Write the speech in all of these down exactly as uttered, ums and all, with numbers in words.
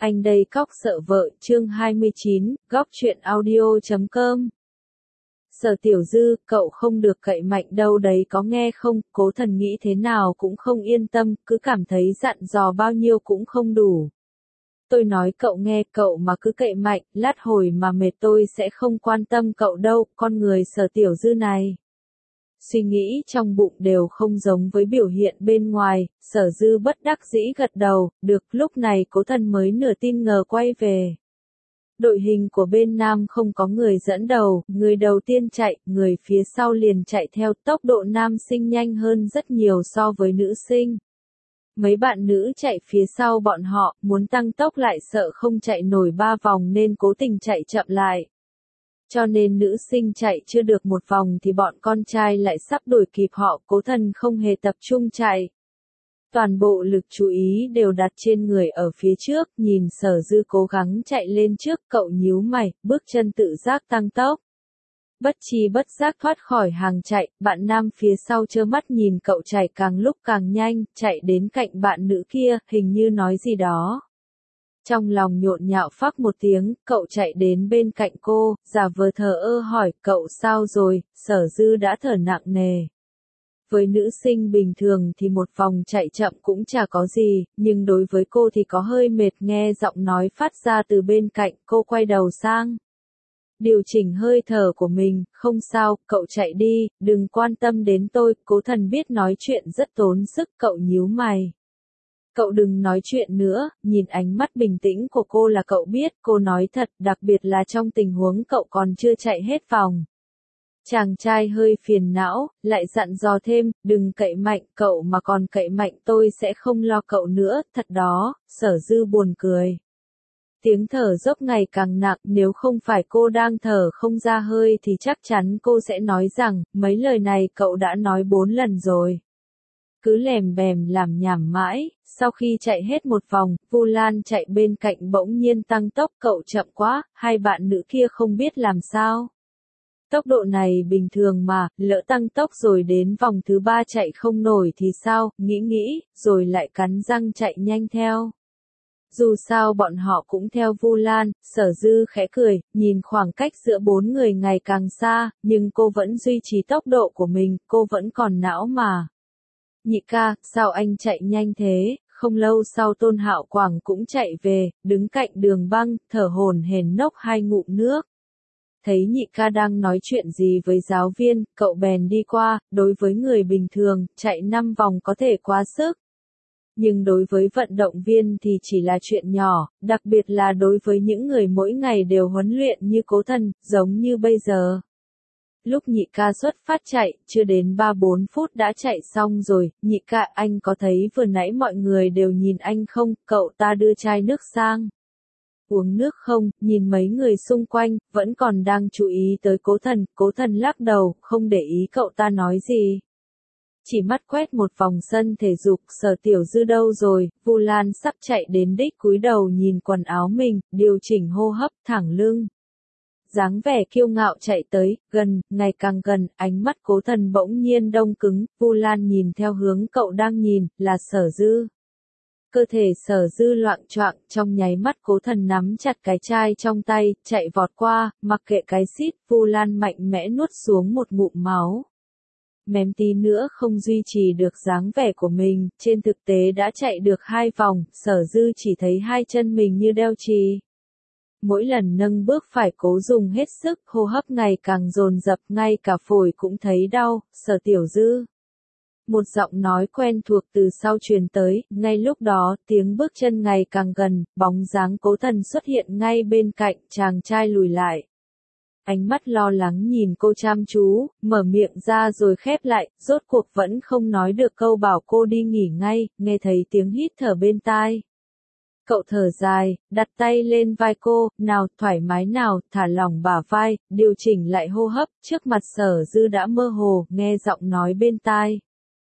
Anh đây cóc sợ vợ, chương hai mươi chín, góc truyện audio chấm com. Sở Tiểu Dư, cậu không được cậy mạnh đâu đấy có nghe không, Cố Thần nghĩ thế nào cũng không yên tâm, cứ cảm thấy dặn dò bao nhiêu cũng không đủ. Tôi nói cậu nghe, cậu mà cứ cậy mạnh, lát hồi mà mệt tôi sẽ không quan tâm cậu đâu, con người Sở Tiểu Dư này. Suy nghĩ trong bụng đều không giống với biểu hiện bên ngoài, Sở Dư bất đắc dĩ gật đầu, được, lúc này Cố Thần mới nửa tin ngờ quay về. Đội hình của bên Nam không có người dẫn đầu, người đầu tiên chạy, người phía sau liền chạy theo, tốc độ nam sinh nhanh hơn rất nhiều so với nữ sinh. Mấy bạn nữ chạy phía sau bọn họ, muốn tăng tốc lại sợ không chạy nổi ba vòng nên cố tình chạy chậm lại. Cho nên nữ sinh chạy chưa được một vòng thì bọn con trai lại sắp đuổi kịp họ, Cố Thần không hề tập trung chạy. Toàn bộ lực chú ý đều đặt trên người ở phía trước, nhìn Sở Dư cố gắng chạy lên trước, cậu nhíu mày, bước chân tự giác tăng tốc. Bất chi bất giác thoát khỏi hàng chạy, bạn nam phía sau trơ mắt nhìn cậu chạy càng lúc càng nhanh, chạy đến cạnh bạn nữ kia, hình như nói gì đó. Trong lòng nhộn nhạo phắc một tiếng, cậu chạy đến bên cạnh cô, giả vờ thờ ơ hỏi, cậu sao rồi, Sở Dư đã thở nặng nề. Với nữ sinh bình thường thì một vòng chạy chậm cũng chả có gì, nhưng đối với cô thì có hơi mệt, nghe giọng nói phát ra từ bên cạnh, cô quay đầu sang. Điều chỉnh hơi thở của mình, không sao, cậu chạy đi, đừng quan tâm đến tôi, Cố Thần biết nói chuyện rất tốn sức, cậu nhíu mày. Cậu đừng nói chuyện nữa, nhìn ánh mắt bình tĩnh của cô là cậu biết, cô nói thật, đặc biệt là trong tình huống cậu còn chưa chạy hết vòng. Chàng trai hơi phiền não, lại dặn dò thêm, đừng cậy mạnh, cậu mà còn cậy mạnh tôi sẽ không lo cậu nữa, thật đó, Sở Dư buồn cười. Tiếng thở dốc ngày càng nặng, nếu không phải cô đang thở không ra hơi thì chắc chắn cô sẽ nói rằng, mấy lời này cậu đã nói bốn lần rồi. Cứ lèm bèm làm nhảm mãi, sau khi chạy hết một vòng, Vu Lan chạy bên cạnh bỗng nhiên tăng tốc, cậu chậm quá, hai bạn nữ kia không biết làm sao. Tốc độ này bình thường mà, lỡ tăng tốc rồi đến vòng thứ ba chạy không nổi thì sao, nghĩ nghĩ, rồi lại cắn răng chạy nhanh theo. Dù sao bọn họ cũng theo Vu Lan, Sở Dư khẽ cười, nhìn khoảng cách giữa bốn người ngày càng xa, nhưng cô vẫn duy trì tốc độ của mình, cô vẫn còn não mà. Nhị ca, sao anh chạy nhanh thế? Không lâu sau Tôn Hạo Quảng cũng chạy về, đứng cạnh Đường Băng, thở hổn hển nốc hai ngụm nước. Thấy nhị ca đang nói chuyện gì với giáo viên, cậu bèn đi qua, đối với người bình thường, chạy năm vòng có thể quá sức. Nhưng đối với vận động viên thì chỉ là chuyện nhỏ, đặc biệt là đối với những người mỗi ngày đều huấn luyện như Cố Thần, giống như bây giờ. Lúc nhị ca xuất phát chạy, chưa đến ba bốn phút đã chạy xong rồi, nhị ca anh có thấy vừa nãy mọi người đều nhìn anh không, cậu ta đưa chai nước sang. Uống nước không, nhìn mấy người xung quanh, vẫn còn đang chú ý tới Cố Thần, Cố Thần lắc đầu, không để ý cậu ta nói gì. Chỉ mắt quét một vòng sân thể dục, Sở Tiểu Dư đâu rồi, Vu Lan sắp chạy đến đích cúi đầu nhìn quần áo mình, điều chỉnh hô hấp, thẳng lưng. Dáng vẻ kiêu ngạo chạy tới, gần, ngày càng gần, ánh mắt Cố Thần bỗng nhiên đông cứng, Vu Lan nhìn theo hướng cậu đang nhìn, là Sở Dư. Cơ thể Sở Dư loạng choạng, trong nháy mắt Cố Thần nắm chặt cái chai trong tay, chạy vọt qua, mặc kệ cái xít, Vu Lan mạnh mẽ nuốt xuống một ngụm máu. Mém tí nữa không duy trì được dáng vẻ của mình, trên thực tế đã chạy được hai vòng, Sở Dư chỉ thấy hai chân mình như đeo chì. Mỗi lần nâng bước phải cố dùng hết sức, hô hấp ngày càng dồn dập, ngay cả phổi cũng thấy đau, Sở Tiểu Dư. Một giọng nói quen thuộc từ sau truyền tới, ngay lúc đó, tiếng bước chân ngày càng gần, bóng dáng Cố Thần xuất hiện ngay bên cạnh, chàng trai lùi lại. Ánh mắt lo lắng nhìn cô chăm chú, mở miệng ra rồi khép lại, rốt cuộc vẫn không nói được câu bảo cô đi nghỉ ngay, nghe thấy tiếng hít thở bên tai. Cậu thở dài, đặt tay lên vai cô, nào, thoải mái nào, thả lỏng bả vai, điều chỉnh lại hô hấp, trước mặt Sở Dư đã mơ hồ, nghe giọng nói bên tai.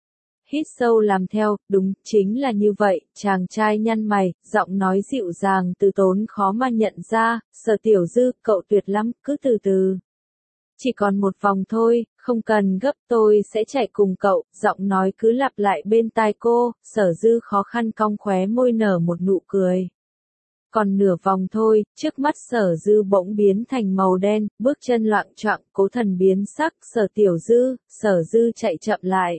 Hít sâu làm theo, đúng, chính là như vậy, chàng trai nhăn mày, giọng nói dịu dàng từ tốn khó mà nhận ra, Sở Tiểu Dư, cậu tuyệt lắm, cứ từ từ. Chỉ còn một vòng thôi, không cần gấp tôi sẽ chạy cùng cậu, giọng nói cứ lặp lại bên tai cô, Sở Dư khó khăn cong khóe môi nở một nụ cười. Còn nửa vòng thôi, trước mắt Sở Dư bỗng biến thành màu đen, bước chân loạng choạng, Cố Thần biến sắc, Sở Tiểu Dư, Sở Dư chạy chậm lại.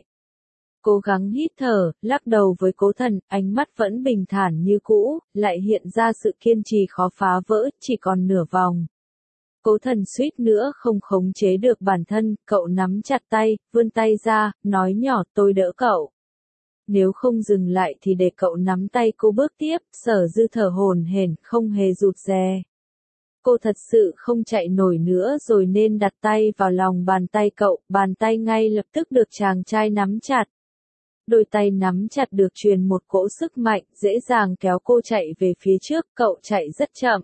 Cố gắng hít thở, lắc đầu với Cố Thần, ánh mắt vẫn bình thản như cũ, lại hiện ra sự kiên trì khó phá vỡ, chỉ còn nửa vòng. Cố Thần suýt nữa không khống chế được bản thân, cậu nắm chặt tay, vươn tay ra, nói nhỏ tôi đỡ cậu. Nếu không dừng lại thì để cậu nắm tay cô bước tiếp, Sở Dư thở hổn hển, không hề rụt rè. Cô thật sự không chạy nổi nữa rồi nên đặt tay vào lòng bàn tay cậu, bàn tay ngay lập tức được chàng trai nắm chặt. Đôi tay nắm chặt được truyền một cỗ sức mạnh, dễ dàng kéo cô chạy về phía trước, cậu chạy rất chậm.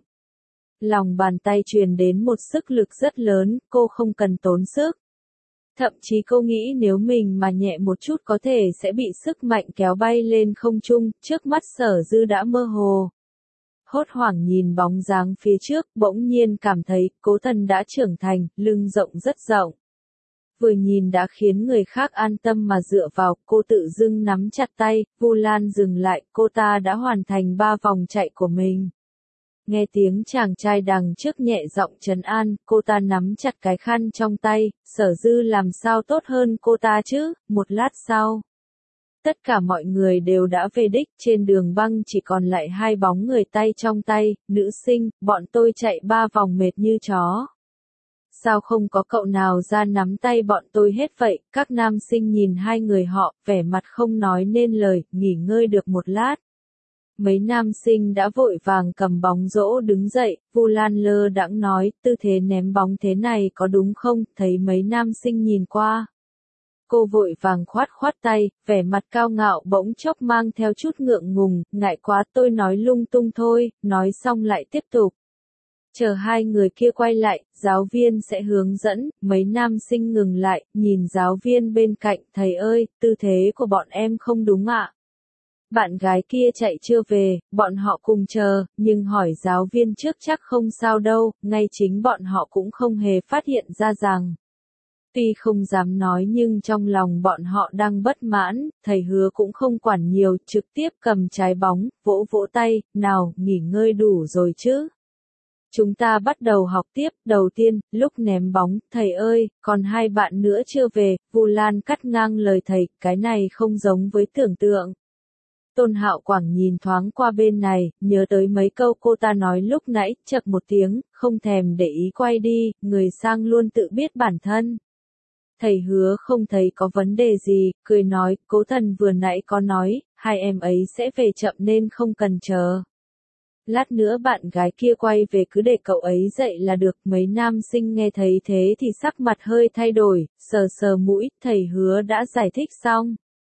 Lòng bàn tay truyền đến một sức lực rất lớn, cô không cần tốn sức. Thậm chí cô nghĩ nếu mình mà nhẹ một chút có thể sẽ bị sức mạnh kéo bay lên không trung, trước mắt Sở Dư đã mơ hồ. Hốt hoảng nhìn bóng dáng phía trước, bỗng nhiên cảm thấy Cố Thần đã trưởng thành, lưng rộng rất rộng. Vừa nhìn đã khiến người khác an tâm mà dựa vào, cô tự dưng nắm chặt tay, Vu Lan dừng lại, cô ta đã hoàn thành ba vòng chạy của mình. Nghe tiếng chàng trai đằng trước nhẹ giọng trấn an, cô ta nắm chặt cái khăn trong tay, Sở Dư làm sao tốt hơn cô ta chứ, một lát sau. Tất cả mọi người đều đã về đích, trên đường băng chỉ còn lại hai bóng người tay trong tay, nữ sinh, bọn tôi chạy ba vòng mệt như chó. Sao không có cậu nào ra nắm tay bọn tôi hết vậy, các nam sinh nhìn hai người họ, vẻ mặt không nói nên lời, nghỉ ngơi được một lát. Mấy nam sinh đã vội vàng cầm bóng rổ đứng dậy, Vu Lan lơ đãng nói, tư thế ném bóng thế này có đúng không, thấy mấy nam sinh nhìn qua. Cô vội vàng khoát khoát tay, vẻ mặt cao ngạo bỗng chốc mang theo chút ngượng ngùng, ngại quá tôi nói lung tung thôi, nói xong lại tiếp tục. Chờ hai người kia quay lại, giáo viên sẽ hướng dẫn, mấy nam sinh ngừng lại, nhìn giáo viên bên cạnh, thầy ơi, tư thế của bọn em không đúng ạ. Bạn gái kia chạy chưa về, bọn họ cùng chờ, nhưng hỏi giáo viên trước chắc không sao đâu, ngay chính bọn họ cũng không hề phát hiện ra rằng. Tuy không dám nói nhưng trong lòng bọn họ đang bất mãn, thầy Hứa cũng không quản nhiều, trực tiếp cầm trái bóng, vỗ vỗ tay, nào, nghỉ ngơi đủ rồi chứ. Chúng ta bắt đầu học tiếp, đầu tiên, lúc ném bóng, thầy ơi, còn hai bạn nữa chưa về, Vu Lan cắt ngang lời thầy, cái này không giống với tưởng tượng. Tôn Hạo Quảng nhìn thoáng qua bên này, nhớ tới mấy câu cô ta nói lúc nãy, chậc một tiếng, không thèm để ý quay đi, người sang luôn tự biết bản thân. Thầy Hứa không thấy có vấn đề gì, cười nói, Cố Thần vừa nãy có nói, hai em ấy sẽ về chậm nên không cần chờ. Lát nữa bạn gái kia quay về cứ để cậu ấy dậy là được, mấy nam sinh nghe thấy thế thì sắc mặt hơi thay đổi, sờ sờ mũi, thầy Hứa đã giải thích xong.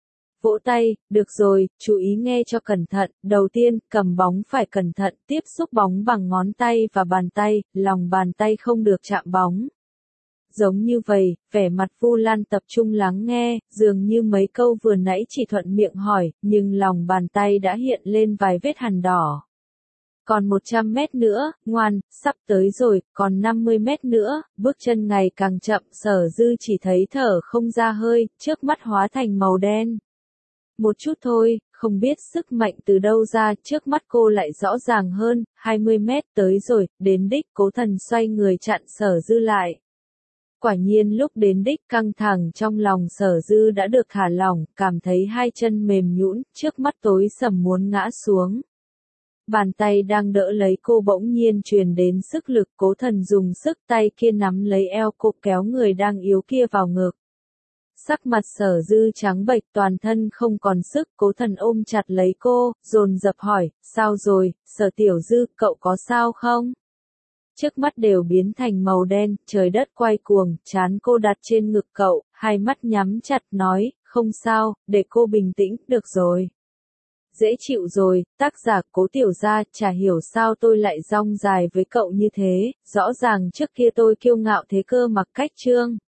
Vỗ tay, được rồi, chú ý nghe cho cẩn thận, đầu tiên, cầm bóng phải cẩn thận, tiếp xúc bóng bằng ngón tay và bàn tay, lòng bàn tay không được chạm bóng. Giống như vậy, vẻ mặt Vu Lan tập trung lắng nghe, dường như mấy câu vừa nãy chỉ thuận miệng hỏi, nhưng lòng bàn tay đã hiện lên vài vết hằn đỏ. Còn một trăm mét nữa, ngoan, sắp tới rồi, còn năm mươi mét nữa, bước chân ngày càng chậm, Sở Dư chỉ thấy thở không ra hơi, trước mắt hóa thành màu đen. Một chút thôi, không biết sức mạnh từ đâu ra, trước mắt cô lại rõ ràng hơn, hai mươi mét tới rồi, đến đích, Cố Thần xoay người chặn Sở Dư lại. Quả nhiên lúc đến đích căng thẳng trong lòng Sở Dư đã được thả lỏng, cảm thấy hai chân mềm nhũn, trước mắt tối sầm muốn ngã xuống. Bàn tay đang đỡ lấy cô bỗng nhiên truyền đến sức lực, Cố Thần dùng sức tay kia nắm lấy eo cô kéo người đang yếu kia vào ngực. Sắc mặt Sở Dư trắng bệch toàn thân không còn sức, Cố Thần ôm chặt lấy cô, dồn dập hỏi, sao rồi, Sở Tiểu Dư, cậu có sao không? Trước mắt đều biến thành màu đen, trời đất quay cuồng, trán cô đặt trên ngực cậu, hai mắt nhắm chặt nói, không sao, để cô bình tĩnh, được rồi. Dễ chịu rồi, tác giả Cố Tiểu Gia, chả hiểu sao tôi lại rong dài với cậu như thế, rõ ràng trước kia tôi kiêu ngạo thế cơ mà cách trương.